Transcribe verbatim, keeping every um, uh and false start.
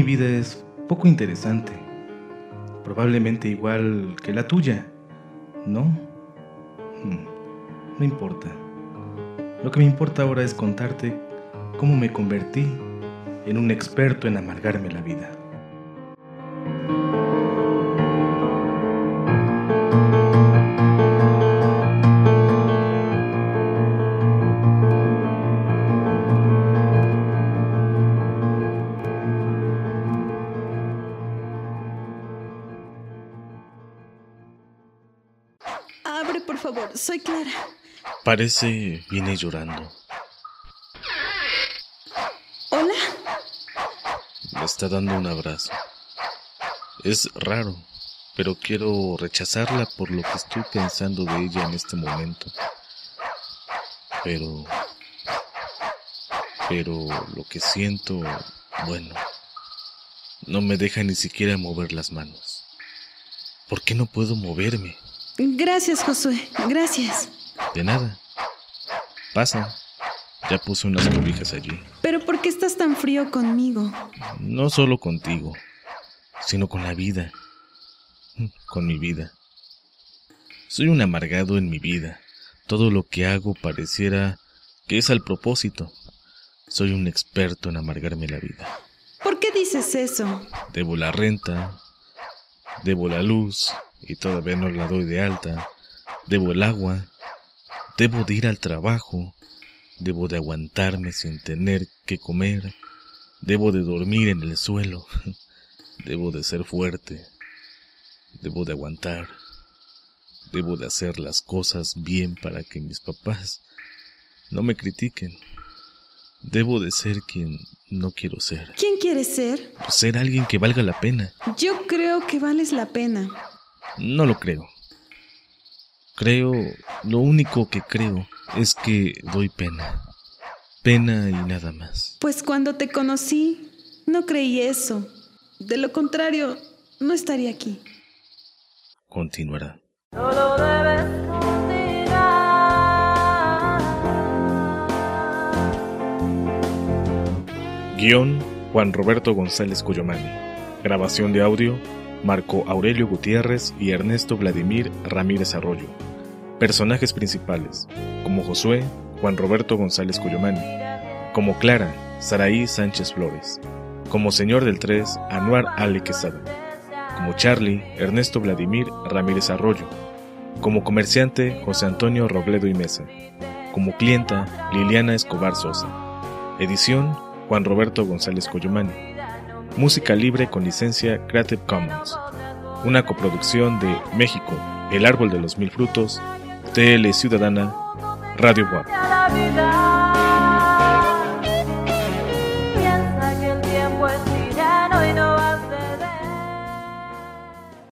vida es poco interesante. Probablemente igual que la tuya, ¿no? Hmm, no importa. Lo que me importa ahora es contarte cómo me convertí en un experto en amargarme la vida. Abre, por favor. Soy Clara. Parece viene llorando. ¿Hola? Me está dando un abrazo. Es raro, pero quiero rechazarla por lo que estoy pensando de ella en este momento. Pero... Pero lo que siento, bueno, no me deja ni siquiera mover las manos. ¿Por qué no puedo moverme? Gracias, Josué. Gracias. De nada. Pasa. Ya puse unas cobijas allí. ¿Pero por qué estás tan frío conmigo? No solo contigo, sino con la vida. Con mi vida. Soy un amargado en mi vida. Todo lo que hago pareciera que es al propósito. Soy un experto en amargarme la vida. ¿Por qué dices eso? Debo la renta, debo la luz y todavía no la doy de alta. Debo el agua, debo de ir al trabajo, debo de aguantarme sin tener que comer, debo de dormir en el suelo, debo de ser fuerte, debo de aguantar, debo de hacer las cosas bien para que mis papás no me critiquen. Debo de ser quien no quiero ser. ¿Quién quieres ser? Ser alguien que valga la pena. Yo creo que vales la pena. No lo creo. Creo, lo único que creo es que doy pena. Pena y nada más. Pues cuando te conocí, no creí eso. De lo contrario, no estaría aquí. Continuará. No lo debes olvidar. Guión, Juan Roberto González Cuyomani. Grabación de audio, Marco Aurelio Gutiérrez y Ernesto Vladimir Ramírez Arroyo. Personajes principales, como Josué, Juan Roberto González Cuyomani. Como Clara, Saraí Sánchez Flores. Como Señor del tres, Anuar Ale Quesada. Como Charlie, Ernesto Vladimir Ramírez Arroyo. Como comerciante, José Antonio Robledo y Mesa. Como clienta, Liliana Escobar Sosa. Edición, Juan Roberto González Cuyomani. Música libre con licencia Creative Commons. Una coproducción de México, El Árbol de los Mil Frutos, T L Ciudadana, Radio Buap.